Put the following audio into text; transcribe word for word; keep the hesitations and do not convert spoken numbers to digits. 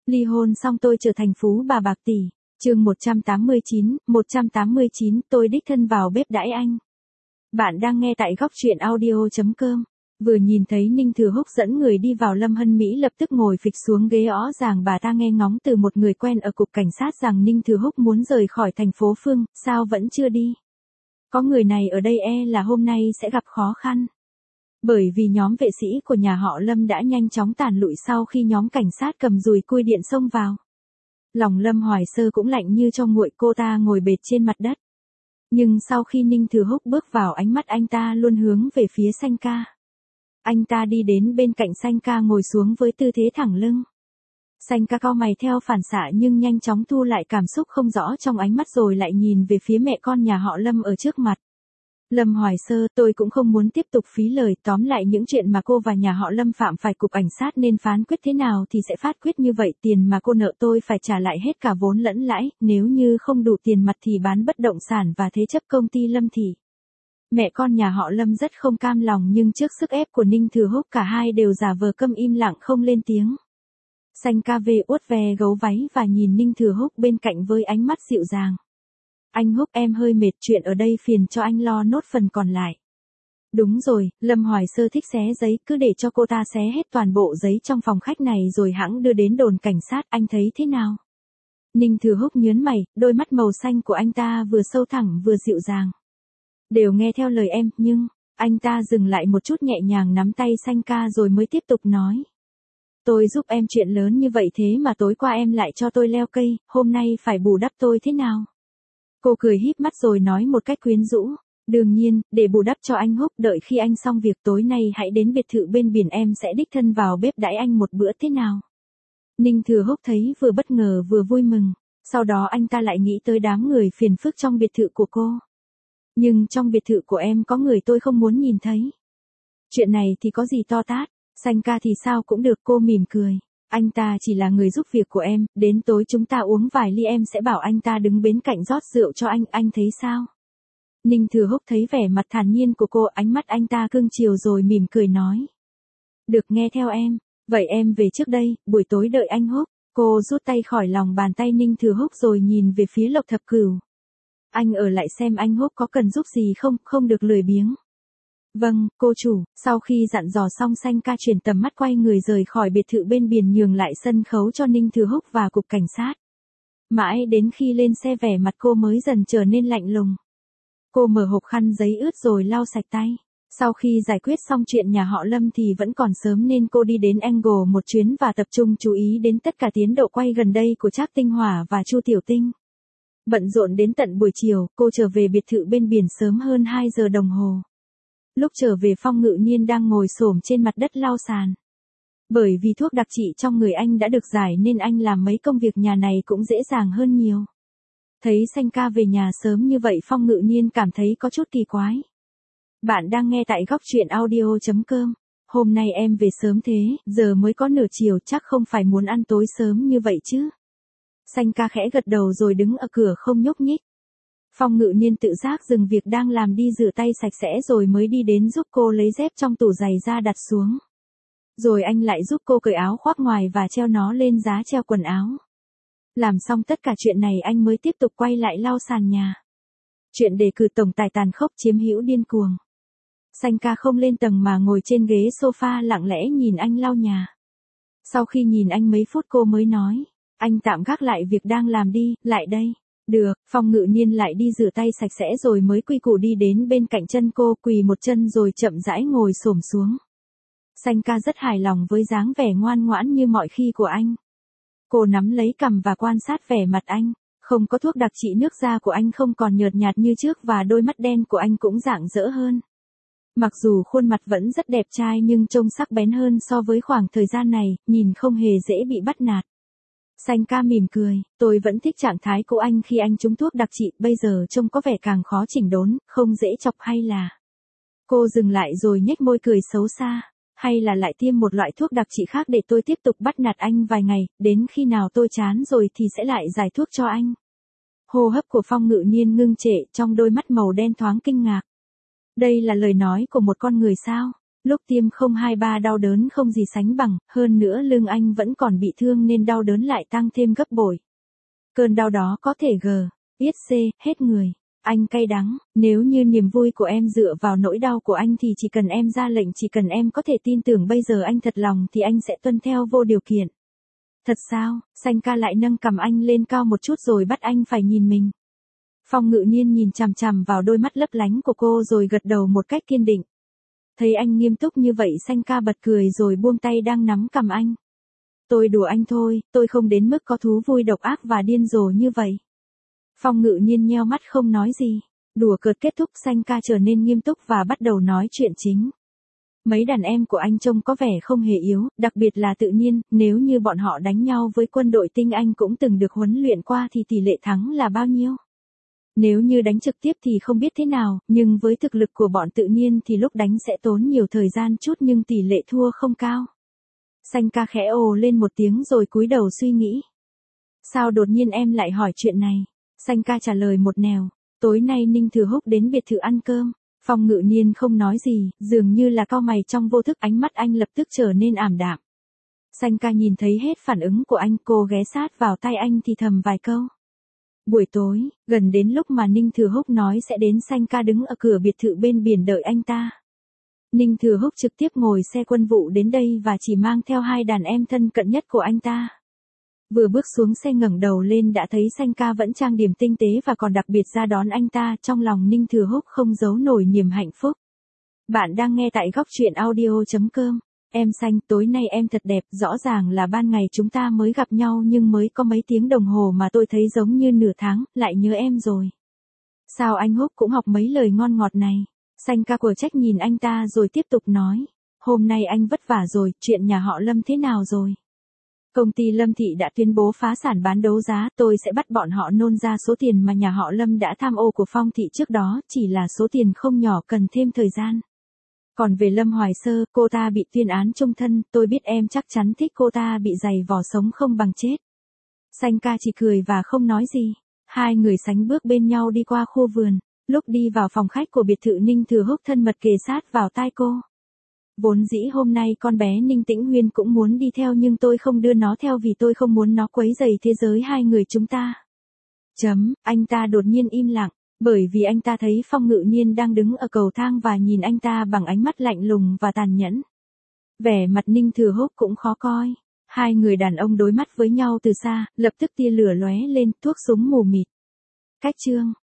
Ly hôn xong tôi trở thành phú bà bạc tỷ. Chương một trăm tám mươi chín, một trăm tám mươi chín, tôi đích thân vào bếp đãi anh. Bạn đang nghe tại góc truyện audio chấm com. Vừa nhìn thấy Ninh Thừa Húc dẫn người đi vào, Lâm Hân Mỹ lập tức ngồi phịch xuống ghế, rõ ràng bà ta nghe ngóng từ một người quen ở cục cảnh sát rằng Ninh Thừa Húc muốn rời khỏi thành phố Phương, sao vẫn chưa đi? Có người này ở đây e là hôm nay sẽ gặp khó khăn. Bởi vì nhóm vệ sĩ của nhà họ Lâm đã nhanh chóng tàn lụi sau khi nhóm cảnh sát cầm dùi cui điện xông vào. Lòng Lâm Hoài Sơ cũng lạnh như cho nguội, cô ta ngồi bệt trên mặt đất. Nhưng sau khi Ninh Thừa Húc bước vào, ánh mắt anh ta luôn hướng về phía Sanh Ca. Anh ta đi đến bên cạnh Sanh Ca ngồi xuống với tư thế thẳng lưng. Sanh Ca cau mày theo phản xạ nhưng nhanh chóng thu lại cảm xúc không rõ trong ánh mắt rồi lại nhìn về phía mẹ con nhà họ Lâm ở trước mặt. Lâm Hoài Sơ, tôi cũng không muốn tiếp tục phí lời, tóm lại những chuyện mà cô và nhà họ Lâm phạm phải cục cảnh sát nên phán quyết thế nào thì sẽ phát quyết như vậy, tiền mà cô nợ tôi phải trả lại hết cả vốn lẫn lãi, nếu như không đủ tiền mặt thì bán bất động sản và thế chấp công ty Lâm Thị. Mẹ con nhà họ Lâm rất không cam lòng nhưng trước sức ép của Ninh Thừa Húc cả hai đều giả vờ câm im lặng không lên tiếng. Sanh Ca về uốt ve gấu váy và nhìn Ninh Thừa Húc bên cạnh với ánh mắt dịu dàng. Anh Húc, em hơi mệt, chuyện ở đây phiền cho anh lo nốt phần còn lại. Đúng rồi, Lâm Hoài Sơ thích xé giấy, cứ để cho cô ta xé hết toàn bộ giấy trong phòng khách này rồi hẵng đưa đến đồn cảnh sát, anh thấy thế nào? Ninh Thừa Húc nhớn mày, đôi mắt màu xanh của anh ta vừa sâu thẳm vừa dịu dàng. Đều nghe theo lời em, nhưng, anh ta dừng lại một chút, nhẹ nhàng nắm tay Sanh Ca rồi mới tiếp tục nói. Tôi giúp em chuyện lớn như vậy thế mà tối qua em lại cho tôi leo cây, hôm nay phải bù đắp tôi thế nào? Cô cười híp mắt rồi nói một cách quyến rũ. Đương nhiên, để bù đắp cho anh Húc, đợi khi anh xong việc tối nay hãy đến biệt thự bên biển, em sẽ đích thân vào bếp đãi anh một bữa thế nào? Ninh Thừa Húc thấy vừa bất ngờ vừa vui mừng, sau đó anh ta lại nghĩ tới đám người phiền phức trong biệt thự của cô. Nhưng trong biệt thự của em có người tôi không muốn nhìn thấy. Chuyện này thì có gì to tát, Sanh Ca thì sao cũng được, cô mỉm cười. Anh ta chỉ là người giúp việc của em, đến tối chúng ta uống vài ly, em sẽ bảo anh ta đứng bên cạnh rót rượu cho anh, anh thấy sao? Ninh Thừa Húc thấy vẻ mặt thản nhiên của cô, ánh mắt anh ta cưng chiều rồi mỉm cười nói. Được, nghe theo em, vậy em về trước đây, buổi tối đợi anh Húc. Cô rút tay khỏi lòng bàn tay Ninh Thừa Húc rồi nhìn về phía Lộc Thập Cửu. Anh ở lại xem anh Húc có cần giúp gì không, không được lười biếng. Vâng, cô chủ. Sau khi dặn dò xong, Sanh Ca chuyển tầm mắt quay người rời khỏi biệt thự bên biển, nhường lại sân khấu cho Ninh Thừa Húc và cục cảnh sát. Mãi đến khi lên xe vẻ mặt cô mới dần trở nên lạnh lùng. Cô mở hộp khăn giấy ướt rồi lau sạch tay. Sau khi giải quyết xong chuyện nhà họ Lâm thì vẫn còn sớm nên cô đi đến Angle một chuyến và tập trung chú ý đến tất cả tiến độ quay gần đây của Trác Tinh Hỏa và Chu Tiểu Tinh. Bận rộn đến tận buổi chiều, cô trở về biệt thự bên biển sớm hơn hai giờ đồng hồ. Lúc trở về, Phong Ngự Niên đang ngồi xổm trên mặt đất lau sàn. Bởi vì thuốc đặc trị trong người anh đã được giải nên anh làm mấy công việc nhà này cũng dễ dàng hơn nhiều. Thấy Sanh Ca về nhà sớm như vậy, Phong Ngự Niên cảm thấy có chút kỳ quái. Bạn đang nghe tại góc truyện audio chấm com. Hôm nay em về sớm thế, giờ mới có nửa chiều, chắc không phải muốn ăn tối sớm như vậy chứ? Sanh Ca khẽ gật đầu rồi đứng ở cửa không nhúc nhích. Phong Ngự Niên tự giác dừng việc đang làm đi rửa tay sạch sẽ rồi mới đi đến giúp cô lấy dép trong tủ giày ra đặt xuống. Rồi anh lại giúp cô cởi áo khoác ngoài và treo nó lên giá treo quần áo. Làm xong tất cả chuyện này anh mới tiếp tục quay lại lau sàn nhà. Chuyện đề cử tổng tài tàn khốc chiếm hữu điên cuồng. Sanh Ca không lên tầng mà ngồi trên ghế sofa lặng lẽ nhìn anh lau nhà. Sau khi nhìn anh mấy phút cô mới nói, anh tạm gác lại việc đang làm đi, lại đây. Được, Phong Ngự Niên lại đi rửa tay sạch sẽ rồi mới quy củ đi đến bên cạnh chân cô, quỳ một chân rồi chậm rãi ngồi xổm xuống. Sanh Ca rất hài lòng với dáng vẻ ngoan ngoãn như mọi khi của anh. Cô nắm lấy cằm và quan sát vẻ mặt anh, không có thuốc đặc trị, nước da của anh không còn nhợt nhạt như trước và đôi mắt đen của anh cũng rạng rỡ hơn. Mặc dù khuôn mặt vẫn rất đẹp trai nhưng trông sắc bén hơn so với khoảng thời gian này, nhìn không hề dễ bị bắt nạt. Sanh Ca mỉm cười, tôi vẫn thích trạng thái của anh khi anh trúng thuốc đặc trị, bây giờ trông có vẻ càng khó chỉnh đốn, không dễ chọc hay là... Cô dừng lại rồi nhếch môi cười xấu xa, hay là lại tiêm một loại thuốc đặc trị khác để tôi tiếp tục bắt nạt anh vài ngày, đến khi nào tôi chán rồi thì sẽ lại giải thuốc cho anh. Hô hấp của Phong Ngự Niên ngưng trệ, trong đôi mắt màu đen thoáng kinh ngạc. Đây là lời nói của một con người sao? Lúc tiêm không hai ba đau đớn không gì sánh bằng, hơn nữa lưng anh vẫn còn bị thương nên đau đớn lại tăng thêm gấp bội. Cơn đau đó có thể g, biết c, hết người. Anh cay đắng, nếu như niềm vui của em dựa vào nỗi đau của anh thì chỉ cần em ra lệnh, chỉ cần em có thể tin tưởng bây giờ anh thật lòng thì anh sẽ tuân theo vô điều kiện. Thật sao? Sanh ca lại nâng cằm anh lên cao một chút rồi bắt anh phải nhìn mình. Phong Ngự Nhiên nhìn chằm chằm vào đôi mắt lấp lánh của cô rồi gật đầu một cách kiên định. Thấy anh nghiêm túc như vậy, Sanh ca bật cười rồi buông tay đang nắm cằm anh. Tôi đùa anh thôi, tôi không đến mức có thú vui độc ác và điên rồ như vậy. Phong Ngự Nhiên nheo mắt không nói gì. Đùa cợt kết thúc, Sanh ca trở nên nghiêm túc và bắt đầu nói chuyện chính. Mấy đàn em của anh trông có vẻ không hề yếu, đặc biệt là Tự Nhiên, nếu như bọn họ đánh nhau với quân đội tinh anh cũng từng được huấn luyện qua thì tỷ lệ thắng là bao nhiêu? Nếu như đánh trực tiếp thì không biết thế nào, nhưng với thực lực của bọn Tự Nhiên thì lúc đánh sẽ tốn nhiều thời gian chút nhưng tỷ lệ thua không cao. Sanh ca khẽ ồ lên một tiếng rồi cúi đầu suy nghĩ. Sao đột nhiên em lại hỏi chuyện này? Sanh ca trả lời một nẻo. Tối nay Ninh Thừa Húc đến biệt thự ăn cơm. Phong Ngự Nhiên không nói gì, dường như là cau mày trong vô thức, ánh mắt anh lập tức trở nên ảm đạm. Sanh ca nhìn thấy hết phản ứng của anh, cô ghé sát vào tai anh thì thầm vài câu. Buổi tối, gần đến lúc mà Ninh Thừa Húc nói sẽ đến, Sanh ca đứng ở cửa biệt thự bên biển đợi anh ta. Ninh Thừa Húc trực tiếp ngồi xe quân vụ đến đây và chỉ mang theo hai đàn em thân cận nhất của anh ta. Vừa bước xuống xe ngẩng đầu lên đã thấy Sanh ca vẫn trang điểm tinh tế và còn đặc biệt ra đón anh ta, trong lòng Ninh Thừa Húc không giấu nổi niềm hạnh phúc. Bạn đang nghe tại góc truyện audio chấm com. Em Sanh, tối nay em thật đẹp, rõ ràng là ban ngày chúng ta mới gặp nhau nhưng mới có mấy tiếng đồng hồ mà tôi thấy giống như nửa tháng, lại nhớ em rồi. Sao anh Húc cũng học mấy lời ngon ngọt này? Sanh ca của trách nhìn anh ta rồi tiếp tục nói. Hôm nay anh vất vả rồi, chuyện nhà họ Lâm thế nào rồi? Công ty Lâm Thị đã tuyên bố phá sản bán đấu giá, tôi sẽ bắt bọn họ nôn ra số tiền mà nhà họ Lâm đã tham ô của Phong Thị trước đó, chỉ là số tiền không nhỏ, cần thêm thời gian. Còn về Lâm Hoài Sơ, cô ta bị tuyên án chung thân, tôi biết em chắc chắn thích cô ta bị giày vò sống không bằng chết. Sanh ca chỉ cười và không nói gì. Hai người sánh bước bên nhau đi qua khu vườn. Lúc đi vào phòng khách của biệt thự, Ninh Thừa Húc thân mật kề sát vào tai cô. Vốn dĩ hôm nay con bé Ninh Tĩnh Huyên cũng muốn đi theo nhưng tôi không đưa nó theo vì tôi không muốn nó quấy rầy thế giới hai người chúng ta. Chấm, anh ta đột nhiên im lặng, bởi vì anh ta thấy Phong Ngự Nhiên đang đứng ở cầu thang và nhìn anh ta bằng ánh mắt lạnh lùng và tàn nhẫn. Vẻ mặt Ninh Thừa Húc cũng khó coi. Hai người đàn ông đối mắt với nhau từ xa, lập tức tia lửa lóe lên, thuốc súng mù mịt. Cách chương